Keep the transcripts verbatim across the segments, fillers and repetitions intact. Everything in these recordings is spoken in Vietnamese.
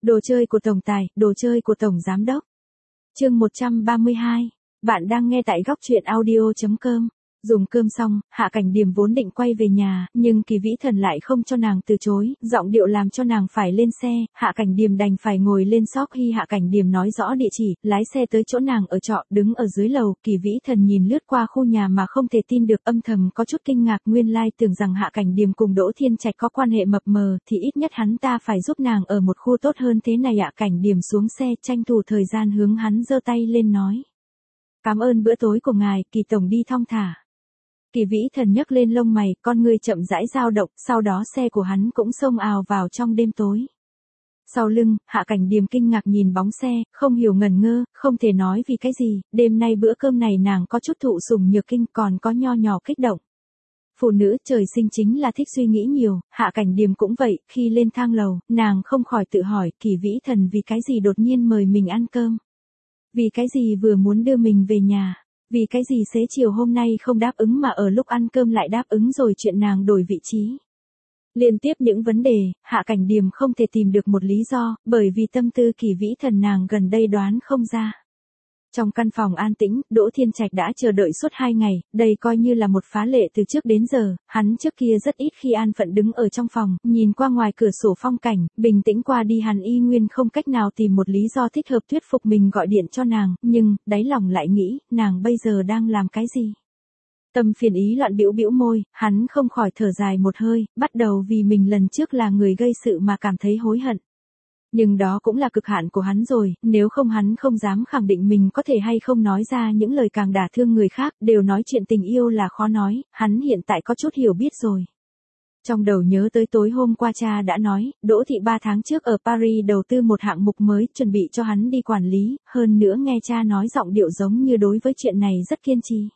Đồ chơi của tổng tài, đồ chơi của tổng giám đốc. Chương một trăm ba mươi hai. Bạn đang nghe tại góc truyện audio chấm com. Dùng cơm xong, Hạ Cảnh Điềm vốn định quay về nhà, nhưng Kỳ Vĩ Thần lại không cho nàng từ chối, giọng điệu làm cho nàng phải lên xe, Hạ Cảnh Điềm đành phải ngồi lên xóc khi Hạ Cảnh Điềm nói rõ địa chỉ, lái xe tới chỗ nàng ở trọ, đứng ở dưới lầu, Kỳ Vĩ Thần nhìn lướt qua khu nhà mà không thể tin được, âm thầm có chút kinh ngạc, nguyên lai tưởng rằng Hạ Cảnh Điềm cùng Đỗ Thiên Trạch có quan hệ mập mờ, thì ít nhất hắn ta phải giúp nàng ở một khu tốt hơn thế này. Hạ Cảnh Điềm xuống xe, tranh thủ thời gian hướng hắn giơ tay lên nói: "Cảm ơn bữa tối của ngài, Kỳ tổng đi thong thả." Kỳ Vĩ Thần nhấc lên lông mày, con người chậm rãi dao động, sau đó xe của hắn cũng xông ào vào trong đêm tối. Sau lưng, Hạ Cảnh Điềm kinh ngạc nhìn bóng xe, không hiểu ngẩn ngơ, không thể nói vì cái gì, đêm nay bữa cơm này nàng có chút thụ sủng nhược kinh, còn có nho nhỏ kích động. Phụ nữ trời sinh chính là thích suy nghĩ nhiều, Hạ Cảnh Điềm cũng vậy, khi lên thang lầu, nàng không khỏi tự hỏi, Kỳ Vĩ Thần vì cái gì đột nhiên mời mình ăn cơm? Vì cái gì vừa muốn đưa mình về nhà? Vì cái gì xế chiều hôm nay không đáp ứng mà ở lúc ăn cơm lại đáp ứng rồi chuyện nàng đổi vị trí? Liên tiếp những vấn đề, Hạ Cảnh Điềm không thể tìm được một lý do, bởi vì tâm tư Kỳ Vĩ Thần nàng gần đây đoán không ra. Trong căn phòng an tĩnh, Đỗ Thiên Trạch đã chờ đợi suốt hai ngày, đây coi như là một phá lệ từ trước đến giờ, hắn trước kia rất ít khi an phận đứng ở trong phòng, nhìn qua ngoài cửa sổ phong cảnh, bình tĩnh qua đi hắn y nguyên không cách nào tìm một lý do thích hợp thuyết phục mình gọi điện cho nàng, nhưng, đáy lòng lại nghĩ, nàng bây giờ đang làm cái gì? Tâm phiền ý loạn bĩu bĩu môi, hắn không khỏi thở dài một hơi, bắt đầu vì mình lần trước là người gây sự mà cảm thấy hối hận. Nhưng đó cũng là cực hạn của hắn rồi, nếu không hắn không dám khẳng định mình có thể hay không nói ra những lời càng đả thương người khác, đều nói chuyện tình yêu là khó nói, hắn hiện tại có chút hiểu biết rồi. Trong đầu nhớ tới tối hôm qua cha đã nói, Đỗ Thị ba tháng trước ở Paris đầu tư một hạng mục mới, chuẩn bị cho hắn đi quản lý, hơn nữa nghe cha nói giọng điệu giống như đối với chuyện này rất kiên trì.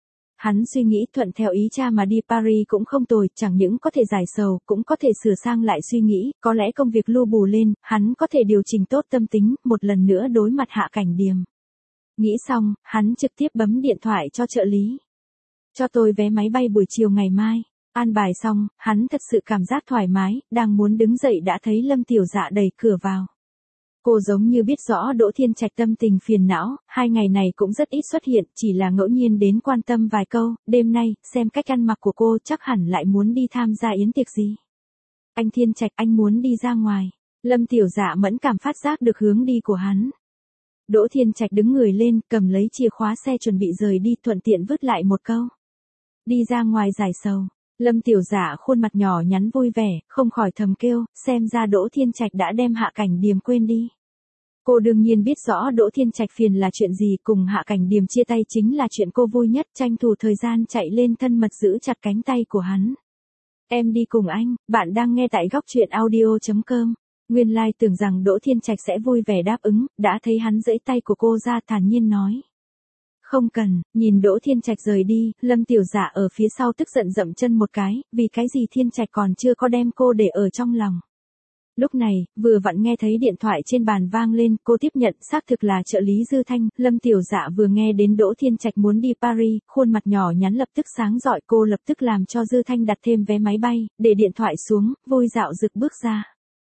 Hắn suy nghĩ thuận theo ý cha mà đi Paris cũng không tồi, chẳng những có thể giải sầu, cũng có thể sửa sang lại suy nghĩ, có lẽ công việc lu bù lên, hắn có thể điều chỉnh tốt tâm tính, một lần nữa đối mặt Hạ Cảnh Điềm. Nghĩ xong, hắn trực tiếp bấm điện thoại cho trợ lý. "Cho tôi vé máy bay buổi chiều ngày mai." An bài xong, hắn thật sự cảm giác thoải mái, đang muốn đứng dậy đã thấy Lâm Tiểu Dạ đẩy cửa vào. Cô giống như biết rõ Đỗ Thiên Trạch tâm tình phiền não, hai ngày này cũng rất ít xuất hiện, chỉ là ngẫu nhiên đến quan tâm vài câu, đêm nay, xem cách ăn mặc của cô chắc hẳn lại muốn đi tham gia yến tiệc gì. "Anh Thiên Trạch, anh muốn đi ra ngoài." Lâm Tiểu Dạ mẫn cảm phát giác được hướng đi của hắn. Đỗ Thiên Trạch đứng người lên, cầm lấy chìa khóa xe chuẩn bị rời đi, thuận tiện vứt lại một câu: "Đi ra ngoài giải sầu." Lâm Tiểu Dạ khuôn mặt nhỏ nhắn vui vẻ, không khỏi thầm kêu, xem ra Đỗ Thiên Trạch đã đem Hạ Cảnh Điềm quên đi. Cô đương nhiên biết rõ Đỗ Thiên Trạch phiền là chuyện gì, cùng Hạ Cảnh Điềm chia tay chính là chuyện cô vui nhất, tranh thủ thời gian chạy lên thân mật giữ chặt cánh tay của hắn. "Em đi cùng anh." Bạn đang nghe tại góc truyện audio chấm com. Nguyên lai like tưởng rằng Đỗ Thiên Trạch sẽ vui vẻ đáp ứng, đã thấy hắn giãy tay của cô ra, thản nhiên nói: "Không cần." Nhìn Đỗ Thiên Trạch rời đi, Lâm Tiểu Dạ ở phía sau tức giận dậm chân một cái, vì cái gì Thiên Trạch còn chưa có đem cô để ở trong lòng. Lúc này, vừa vặn nghe thấy điện thoại trên bàn vang lên, cô tiếp nhận, xác thực là trợ lý Dư Thanh. Lâm Tiểu Dạ vừa nghe đến Đỗ Thiên Trạch muốn đi Paris, khuôn mặt nhỏ nhắn lập tức sáng rọi, cô lập tức làm cho Dư Thanh đặt thêm vé máy bay, để điện thoại xuống, vui dạo rực bước ra.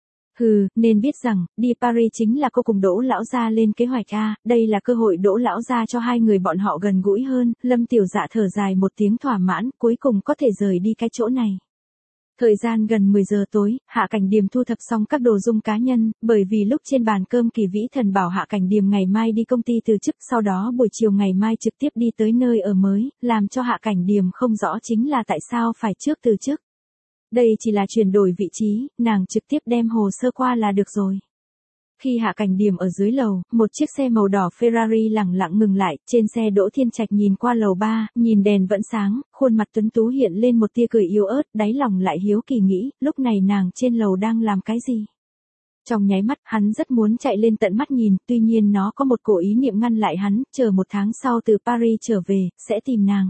Hừ, nên biết rằng, đi Paris chính là cô cùng Đỗ lão gia lên kế hoạch a, đây là cơ hội Đỗ lão gia cho hai người bọn họ gần gũi hơn. Lâm Tiểu Dạ thở dài một tiếng thỏa mãn, cuối cùng có thể rời đi cái chỗ này. Thời gian gần mười giờ tối, Hạ Cảnh Điềm thu thập xong các đồ dung cá nhân, bởi vì lúc trên bàn cơm Kỳ Vĩ Thần bảo Hạ Cảnh Điềm ngày mai đi công ty từ chức, sau đó buổi chiều ngày mai trực tiếp đi tới nơi ở mới, làm cho Hạ Cảnh Điềm không rõ chính là tại sao phải trước từ chức. Đây chỉ là chuyển đổi vị trí, nàng trực tiếp đem hồ sơ qua là được rồi. Khi Hạ Cảnh Điềm ở dưới lầu, một chiếc xe màu đỏ Ferrari lẳng lặng ngừng lại, trên xe Đỗ Thiên Trạch nhìn qua lầu ba, nhìn đèn vẫn sáng, khuôn mặt tuấn tú hiện lên một tia cười yếu ớt, đáy lòng lại hiếu kỳ nghĩ, lúc này nàng trên lầu đang làm cái gì? Trong nháy mắt, hắn rất muốn chạy lên tận mắt nhìn, tuy nhiên nó có một cổ ý niệm ngăn lại hắn, chờ một tháng sau từ Paris trở về, sẽ tìm nàng.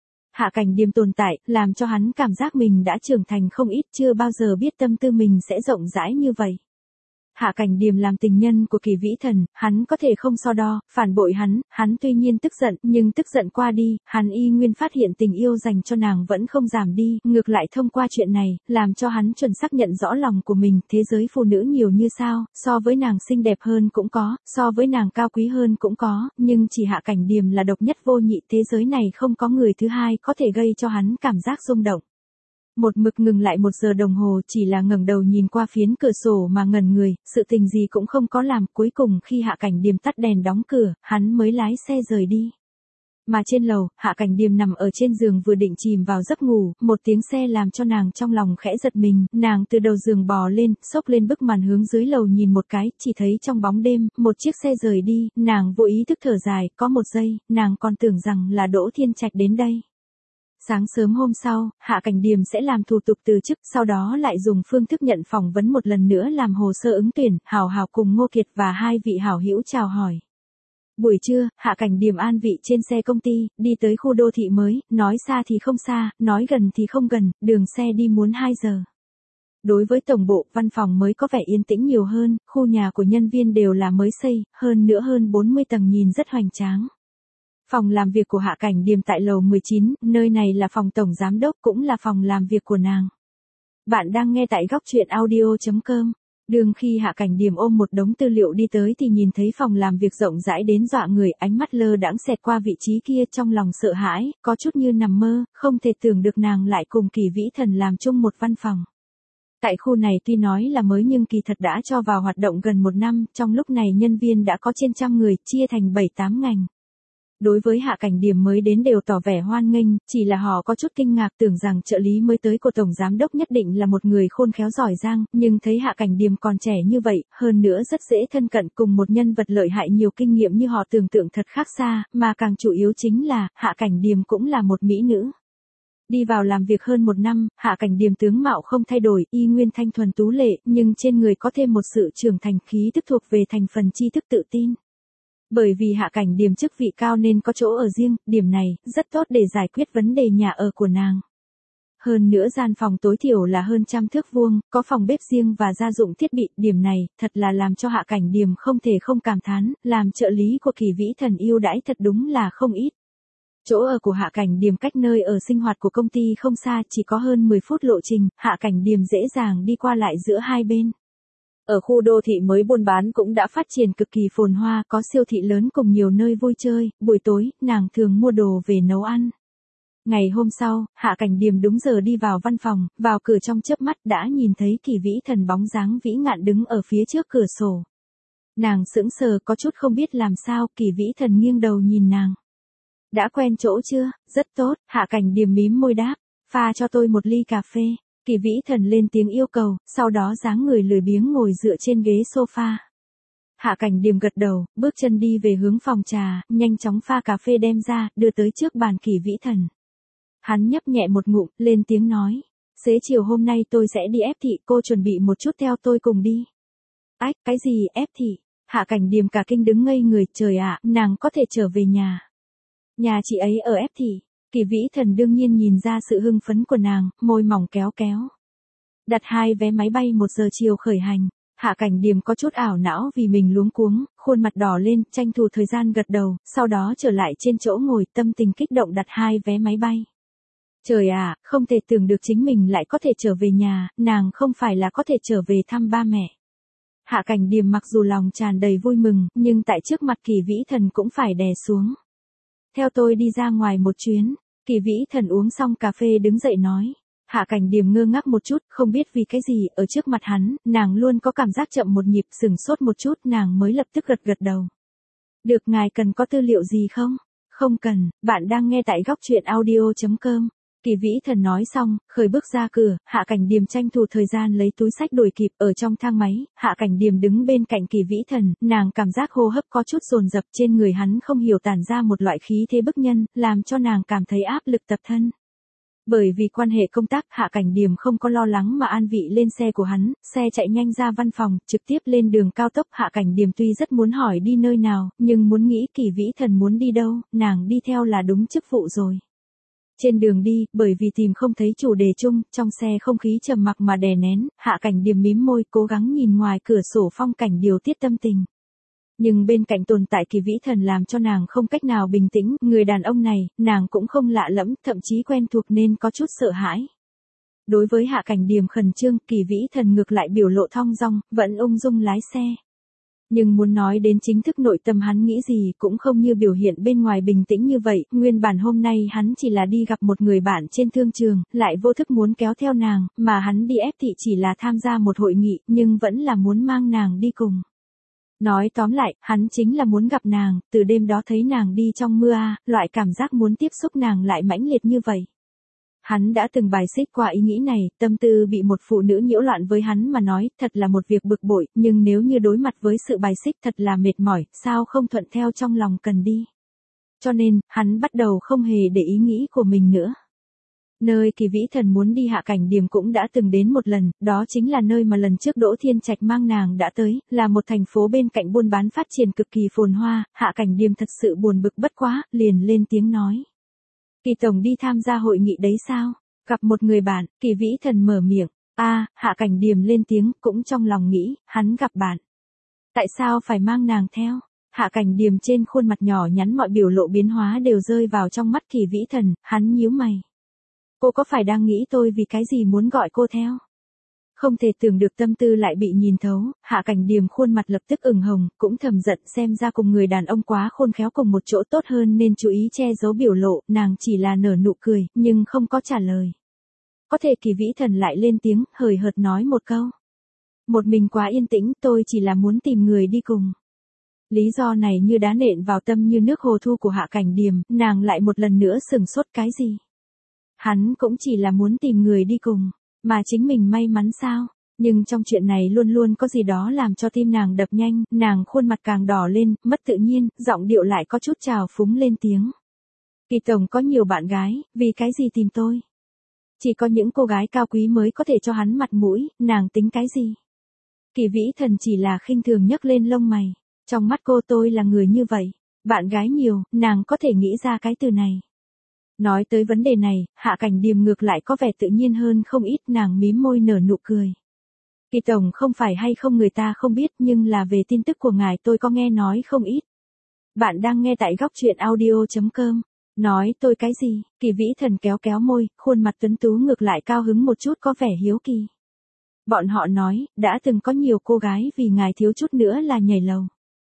Hạ Cảnh Điềm tồn tại, làm cho hắn cảm giác mình đã trưởng thành không ít, chưa bao giờ biết tâm tư mình sẽ rộng rãi như vậy. Hạ Cảnh Điềm làm tình nhân của Kỳ Vĩ Thần, hắn có thể không so đo, phản bội hắn, hắn tuy nhiên tức giận, nhưng tức giận qua đi, hắn y nguyên phát hiện tình yêu dành cho nàng vẫn không giảm đi, ngược lại thông qua chuyện này, làm cho hắn chuẩn xác nhận rõ lòng của mình, thế giới phụ nữ nhiều như sao, so với nàng xinh đẹp hơn cũng có, so với nàng cao quý hơn cũng có, nhưng chỉ Hạ Cảnh Điềm là độc nhất vô nhị, thế giới này không có người thứ hai có thể gây cho hắn cảm giác rung động. Một mực ngừng lại một giờ đồng hồ, chỉ là ngẩng đầu nhìn qua phiến cửa sổ mà ngẩn người, sự tình gì cũng không có làm, cuối cùng khi Hạ Cảnh Điềm tắt đèn đóng cửa, hắn mới lái xe rời đi. Mà trên lầu, Hạ Cảnh Điềm nằm ở trên giường vừa định chìm vào giấc ngủ, một tiếng xe làm cho nàng trong lòng khẽ giật mình, nàng từ đầu giường bò lên, xốc lên bức màn hướng dưới lầu nhìn một cái, chỉ thấy trong bóng đêm, một chiếc xe rời đi, nàng vô ý thức thở dài, có một giây, nàng còn tưởng rằng là Đỗ Thiên Trạch đến đây. Sáng sớm hôm sau, Hạ Cảnh Điềm sẽ làm thủ tục từ chức, sau đó lại dùng phương thức nhận phỏng vấn một lần nữa làm hồ sơ ứng tuyển, hào hào cùng Ngô Kiệt và hai vị hảo hữu chào hỏi. Buổi trưa, Hạ Cảnh Điềm an vị trên xe công ty, đi tới khu đô thị mới, nói xa thì không xa, nói gần thì không gần, đường xe đi muốn hai giờ. Đối với tổng bộ, văn phòng mới có vẻ yên tĩnh nhiều hơn, khu nhà của nhân viên đều là mới xây, hơn nữa hơn bốn mươi tầng nhìn rất hoành tráng. Phòng làm việc của Hạ Cảnh Điềm tại lầu mười chín, nơi này là phòng tổng giám đốc cũng là phòng làm việc của nàng. Bạn đang nghe tại góc truyện audio chấm com. Đường khi Hạ Cảnh Điềm ôm một đống tư liệu đi tới thì nhìn thấy phòng làm việc rộng rãi đến dọa người, ánh mắt lơ đãng xẹt qua vị trí kia, trong lòng sợ hãi, có chút như nằm mơ, không thể tưởng được nàng lại cùng Kỳ Vĩ Thần làm chung một văn phòng. Tại khu này tuy nói là mới nhưng kỳ thật đã cho vào hoạt động gần một năm, trong lúc này nhân viên đã có trên trăm người, chia thành bảy tám ngành. Đối với Hạ Cảnh Điềm mới đến đều tỏ vẻ hoan nghênh, chỉ là họ có chút kinh ngạc tưởng rằng trợ lý mới tới của Tổng Giám Đốc nhất định là một người khôn khéo giỏi giang, nhưng thấy Hạ Cảnh Điềm còn trẻ như vậy, hơn nữa rất dễ thân cận cùng một nhân vật lợi hại nhiều kinh nghiệm như họ tưởng tượng thật khác xa, mà càng chủ yếu chính là, Hạ Cảnh Điềm cũng là một mỹ nữ. Đi vào làm việc hơn một năm, Hạ Cảnh Điềm tướng mạo không thay đổi, y nguyên thanh thuần tú lệ, nhưng trên người có thêm một sự trưởng thành khí tức thuộc về thành phần tri thức tự tin. Bởi vì Hạ Cảnh Điềm chức vị cao nên có chỗ ở riêng, điểm này, rất tốt để giải quyết vấn đề nhà ở của nàng. Hơn nữa gian phòng tối thiểu là hơn trăm thước vuông, có phòng bếp riêng và gia dụng thiết bị, điểm này, thật là làm cho Hạ Cảnh Điềm không thể không cảm thán, làm trợ lý của Kỳ Vĩ Thần yêu đãi thật đúng là không ít. Chỗ ở của Hạ Cảnh Điềm cách nơi ở sinh hoạt của công ty không xa, chỉ có hơn mười phút lộ trình, Hạ Cảnh Điềm dễ dàng đi qua lại giữa hai bên. Ở khu đô thị mới buôn bán cũng đã phát triển cực kỳ phồn hoa, có siêu thị lớn cùng nhiều nơi vui chơi, buổi tối, nàng thường mua đồ về nấu ăn. Ngày hôm sau, Hạ Cảnh Điềm đúng giờ đi vào văn phòng, vào cửa trong chớp mắt đã nhìn thấy Kỳ Vĩ Thần bóng dáng vĩ ngạn đứng ở phía trước cửa sổ. Nàng sững sờ có chút không biết làm sao, Kỳ Vĩ Thần nghiêng đầu nhìn nàng. Đã quen chỗ chưa? Rất tốt, Hạ Cảnh Điềm mím môi đáp, pha cho tôi một ly cà phê. Kỳ Vĩ Thần lên tiếng yêu cầu, sau đó dáng người lười biếng ngồi dựa trên ghế sofa. Hạ Cảnh Điềm gật đầu, bước chân đi về hướng phòng trà, nhanh chóng pha cà phê đem ra, đưa tới trước bàn Kỳ Vĩ Thần. Hắn nhấp nhẹ một ngụm, lên tiếng nói, xế chiều hôm nay tôi sẽ đi ép thị, cô chuẩn bị một chút theo tôi cùng đi. Ách, cái gì ép thị? Hạ Cảnh Điềm cả kinh đứng ngây người, trời ạ, nàng có thể trở về nhà. Nhà chị ấy ở ép thị. Kỳ Vĩ Thần đương nhiên nhìn ra sự hưng phấn của nàng, môi mỏng kéo kéo. Đặt hai vé máy bay một giờ chiều khởi hành. Hạ Cảnh Điềm có chút ảo não vì mình luống cuống, khuôn mặt đỏ lên, tranh thủ thời gian gật đầu, sau đó trở lại trên chỗ ngồi, tâm tình kích động đặt hai vé máy bay. Trời ạ, không thể tưởng được chính mình lại có thể trở về nhà, nàng không phải là có thể trở về thăm ba mẹ. Hạ Cảnh Điềm mặc dù lòng tràn đầy vui mừng, nhưng tại trước mặt Kỳ Vĩ Thần cũng phải đè xuống. Theo tôi đi ra ngoài một chuyến. Kỳ Vĩ Thần uống xong cà phê đứng dậy nói. Hạ Cảnh Điềm ngơ ngác một chút, không biết vì cái gì, ở trước mặt hắn, nàng luôn có cảm giác chậm một nhịp, sừng sốt một chút, nàng mới lập tức gật gật đầu. Được, ngài cần có tư liệu gì không? Không cần, bạn đang nghe tại góc truyện audio chấm com. Kỳ Vĩ Thần nói xong, khởi bước ra cửa, Hạ Cảnh Điềm tranh thủ thời gian lấy túi xách đuổi kịp, ở trong thang máy, Hạ Cảnh Điềm đứng bên cạnh Kỳ Vĩ Thần, nàng cảm giác hô hấp có chút dồn dập, trên người hắn không hiểu tản ra một loại khí thế bức nhân, làm cho nàng cảm thấy áp lực tập thân. Bởi vì quan hệ công tác, Hạ Cảnh Điềm không có lo lắng mà an vị lên xe của hắn, xe chạy nhanh ra văn phòng, trực tiếp lên đường cao tốc. Hạ Cảnh Điềm tuy rất muốn hỏi đi nơi nào, nhưng muốn nghĩ Kỳ Vĩ Thần muốn đi đâu, nàng đi theo là đúng chức vụ rồi. Trên đường đi, bởi vì tìm không thấy chủ đề chung, trong xe không khí trầm mặc mà đè nén, Hạ Cảnh Điềm mím môi cố gắng nhìn ngoài cửa sổ phong cảnh điều tiết tâm tình. Nhưng bên cạnh tồn tại Kỳ Vĩ Thần làm cho nàng không cách nào bình tĩnh, người đàn ông này, nàng cũng không lạ lẫm, thậm chí quen thuộc nên có chút sợ hãi. Đối với Hạ Cảnh Điềm khẩn trương, Kỳ Vĩ Thần ngược lại biểu lộ thong dong, vẫn ung dung lái xe. Nhưng muốn nói đến chính thức nội tâm hắn nghĩ gì cũng không như biểu hiện bên ngoài bình tĩnh như vậy, nguyên bản hôm nay hắn chỉ là đi gặp một người bạn trên thương trường, lại vô thức muốn kéo theo nàng, mà hắn đi ép thị chỉ là tham gia một hội nghị, nhưng vẫn là muốn mang nàng đi cùng. Nói tóm lại, hắn chính là muốn gặp nàng, từ đêm đó thấy nàng đi trong mưa a, loại cảm giác muốn tiếp xúc nàng lại mãnh liệt như vậy. Hắn đã từng bài xích qua ý nghĩ này, tâm tư bị một phụ nữ nhiễu loạn với hắn mà nói, thật là một việc bực bội, nhưng nếu như đối mặt với sự bài xích thật là mệt mỏi, sao không thuận theo trong lòng cần đi. Cho nên, hắn bắt đầu không hề để ý nghĩ của mình nữa. Nơi Kỳ Vĩ Thần muốn đi Hạ Cảnh Điềm cũng đã từng đến một lần, đó chính là nơi mà lần trước Đỗ Thiên Trạch mang nàng đã tới, là một thành phố bên cạnh buôn bán phát triển cực kỳ phồn hoa, Hạ Cảnh Điềm thật sự buồn bực bất quá, liền lên tiếng nói. Kỳ tổng đi tham gia hội nghị đấy sao? Gặp một người bạn, Kỳ Vĩ Thần mở miệng, a, Hạ Cảnh Điềm lên tiếng, cũng trong lòng nghĩ, hắn gặp bạn. Tại sao phải mang nàng theo? Hạ Cảnh Điềm trên khuôn mặt nhỏ nhắn mọi biểu lộ biến hóa đều rơi vào trong mắt Kỳ Vĩ Thần, hắn nhíu mày. Cô có phải đang nghĩ tôi vì cái gì muốn gọi cô theo? Không thể tưởng được tâm tư lại bị nhìn thấu, Hạ Cảnh Điềm khuôn mặt lập tức ửng hồng, cũng thầm giận xem ra cùng người đàn ông quá khôn khéo cùng một chỗ tốt hơn nên chú ý che giấu biểu lộ, nàng chỉ là nở nụ cười, nhưng không có trả lời. Có thể Kỳ Vĩ Thần lại lên tiếng, hời hợt nói một câu. Một mình quá yên tĩnh, tôi chỉ là muốn tìm người đi cùng. Lý do này như đá nện vào tâm như nước hồ thu của Hạ Cảnh Điềm, nàng lại một lần nữa sửng sốt cái gì? Hắn cũng chỉ là muốn tìm người đi cùng. Mà chính mình may mắn sao? Nhưng trong chuyện này luôn luôn có gì đó làm cho tim nàng đập nhanh, nàng khuôn mặt càng đỏ lên, mất tự nhiên, giọng điệu lại có chút trào phúng lên tiếng. Kỳ tổng có nhiều bạn gái, vì cái gì tìm tôi? Chỉ có những cô gái cao quý mới có thể cho hắn mặt mũi, nàng tính cái gì? Kỳ Vĩ Thần chỉ là khinh thường nhấc lên lông mày. Trong mắt cô tôi là người như vậy. Bạn gái nhiều, nàng có thể nghĩ ra cái từ này. Nói tới vấn đề này, Hạ Cảnh Điềm ngược lại có vẻ tự nhiên hơn không ít, nàng mím môi nở nụ cười. Kỳ tổng không phải hay không người ta không biết nhưng là về tin tức của ngài tôi có nghe nói không ít. Bạn đang nghe tại góc truyện audio chấm com. Nói tôi cái gì? Kỳ Vĩ Thần kéo kéo môi, khuôn mặt tuấn tú ngược lại cao hứng một chút có vẻ hiếu kỳ. Bọn họ nói, đã từng có nhiều cô gái vì ngài thiếu chút nữa là nhảy lầu.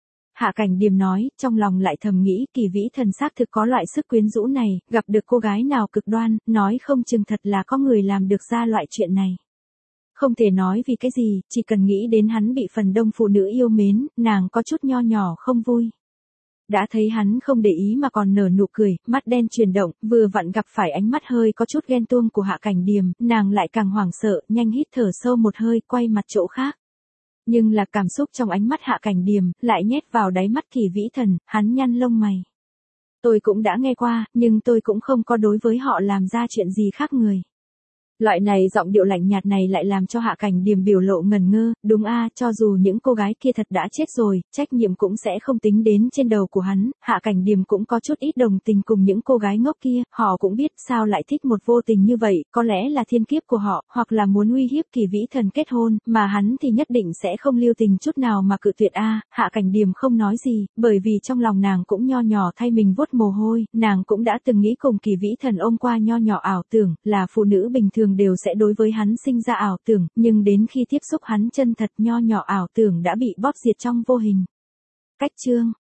Hạ Cảnh Điềm nói, trong lòng lại thầm nghĩ Kỳ Vĩ Thần xác thực có loại sức quyến rũ này, gặp được cô gái nào cực đoan, nói không chừng thật là có người làm được ra loại chuyện này. Không thể nói vì cái gì, chỉ cần nghĩ đến hắn bị phần đông phụ nữ yêu mến, nàng có chút nho nhỏ không vui. Đã thấy hắn không để ý mà còn nở nụ cười, mắt đen chuyển động, vừa vặn gặp phải ánh mắt hơi có chút ghen tuông của Hạ Cảnh Điềm, nàng lại càng hoảng sợ, nhanh hít thở sâu một hơi, quay mặt chỗ khác. Nhưng là cảm xúc trong ánh mắt Hạ Cảnh Điềm, lại nhét vào đáy mắt Kỳ Vĩ Thần, hắn nhăn lông mày. Tôi cũng đã nghe qua, nhưng tôi cũng không có đối với họ làm ra chuyện gì khác người. Loại này giọng điệu lạnh nhạt này lại làm cho Hạ Cảnh Điềm biểu lộ ngần ngơ, đúng a, cho dù những cô gái kia thật đã chết rồi, trách nhiệm cũng sẽ không tính đến trên đầu của hắn, Hạ Cảnh Điềm cũng có chút ít đồng tình cùng những cô gái ngốc kia, họ cũng biết sao lại thích một vô tình như vậy, có lẽ là thiên kiếp của họ, hoặc là muốn uy hiếp Kỳ Vĩ Thần kết hôn, mà hắn thì nhất định sẽ không lưu tình chút nào mà cự tuyệt a. Hạ Cảnh Điềm không nói gì, bởi vì trong lòng nàng cũng nho nhỏ thay mình vuốt mồ hôi, nàng cũng đã từng nghĩ cùng Kỳ Vĩ Thần ôm qua nho nhỏ ảo tưởng, là phụ nữ bình thường đều sẽ đối với hắn sinh ra ảo tưởng, nhưng đến khi tiếp xúc hắn chân thật nho nhỏ ảo tưởng đã bị bóp diệt trong vô hình. Cách chương